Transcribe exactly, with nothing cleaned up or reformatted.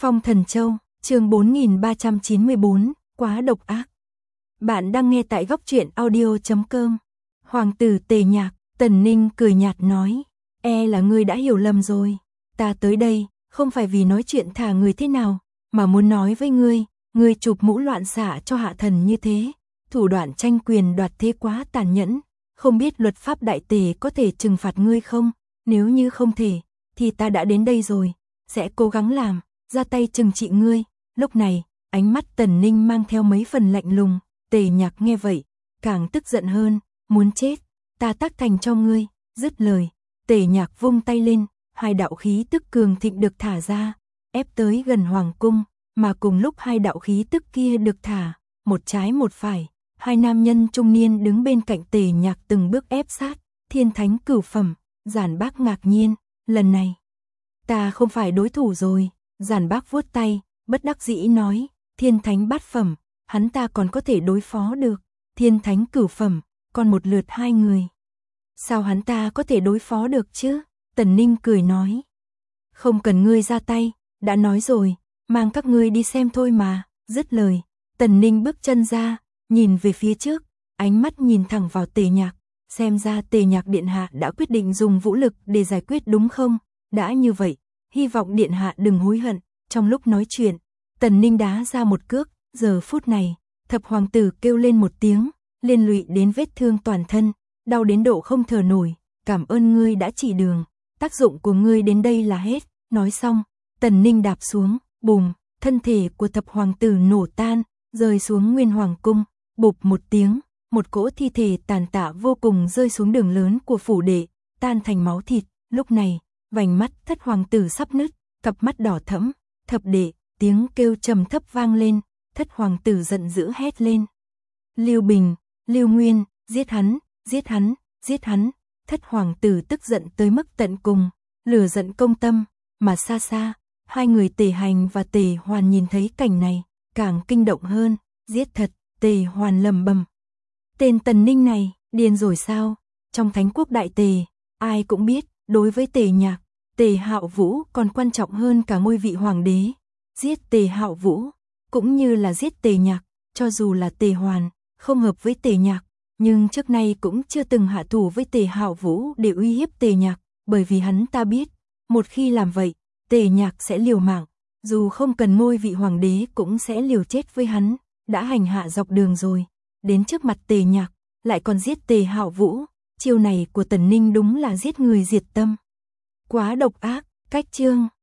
Phong Thần Châu, chương bốn nghìn ba trăm chín mươi bốn, quá độc ác. Bạn đang nghe tại góc truyện audio chấm com. Hoàng tử Tề Nhạc, Tần Ninh cười nhạt nói, e là ngươi đã hiểu lầm rồi. Ta tới đây, không phải vì nói chuyện thả người thế nào, mà muốn nói với ngươi, ngươi chụp mũ loạn xạ cho hạ thần như thế, thủ đoạn tranh quyền đoạt thế quá tàn nhẫn, không biết luật pháp đại tề có thể trừng phạt ngươi không? Nếu như không thể, thì ta đã đến đây rồi, sẽ cố gắng làm, ra tay trừng trị ngươi. Lúc này, ánh mắt Tần Ninh mang theo mấy phần lạnh lùng. Tề Nhạc nghe vậy, càng tức giận hơn, muốn chết, ta tác thành cho ngươi. Dứt lời, Tề Nhạc vung tay lên, hai đạo khí tức cường thịnh được thả ra, ép tới gần hoàng cung, mà cùng lúc hai đạo khí tức kia được thả, một trái một phải, hai nam nhân trung niên đứng bên cạnh Tề Nhạc từng bước ép sát. Thiên thánh cửu phẩm. Giản Bác ngạc nhiên, lần này ta không phải đối thủ rồi. Giản Bác vuốt tay, bất đắc dĩ nói, thiên thánh bát phẩm, hắn ta còn có thể đối phó được, thiên thánh cửu phẩm, còn một lượt hai người, sao hắn ta có thể đối phó được chứ? Tần Ninh cười nói, không cần ngươi ra tay, đã nói rồi, mang các ngươi đi xem thôi mà. Dứt lời, Tần Ninh bước chân ra, nhìn về phía trước, ánh mắt nhìn thẳng vào Tề Nhạc, xem ra Tề Nhạc điện hạ đã quyết định dùng vũ lực để giải quyết đúng không? Đã như vậy, hy vọng điện hạ đừng hối hận. Trong lúc nói chuyện, Tần Ninh đá ra một cước, giờ phút này, thập hoàng tử kêu lên một tiếng, liên lụy đến vết thương toàn thân, đau đến độ không thở nổi, cảm ơn ngươi đã chỉ đường, tác dụng của ngươi đến đây là hết. Nói xong, Tần Ninh đạp xuống, bùm, thân thể của thập hoàng tử nổ tan, rơi xuống nguyên hoàng cung, bụp một tiếng, một cỗ thi thể tàn tạ vô cùng rơi xuống đường lớn của phủ đệ, tan thành máu thịt. Lúc này, vành mắt thất hoàng tử sắp nứt, cặp mắt đỏ thẫm. Thập đệ, tiếng kêu trầm thấp vang lên, thất hoàng tử giận dữ hét lên. Lưu Bình, Lưu Nguyên, giết hắn, giết hắn, giết hắn. Thất hoàng tử tức giận tới mức tận cùng, lửa giận công tâm, mà xa xa, hai người Tề Hành và Tề Hoàn nhìn thấy cảnh này, càng kinh động hơn, giết thật. Tề Hoàn lầm bầm, tên Tần Ninh này, điên rồi sao? Trong Thánh quốc đại Tề, ai cũng biết, đối với Tề Nhạc, Tề Hạo Vũ còn quan trọng hơn cả ngôi vị hoàng đế. Giết Tề Hạo Vũ, cũng như là giết Tề Nhạc, cho dù là Tề Hoàn, không hợp với Tề Nhạc, nhưng trước nay cũng chưa từng hạ thủ với Tề Hạo Vũ để uy hiếp Tề Nhạc, bởi vì hắn ta biết, một khi làm vậy, Tề Nhạc sẽ liều mạng, dù không cần ngôi vị hoàng đế cũng sẽ liều chết với hắn. Đã hành hạ dọc đường rồi, đến trước mặt Tề Nhạc, lại còn giết Tề Hạo Vũ, chiêu này của Tần Ninh đúng là giết người diệt tâm. Quá độc ác. Cách chương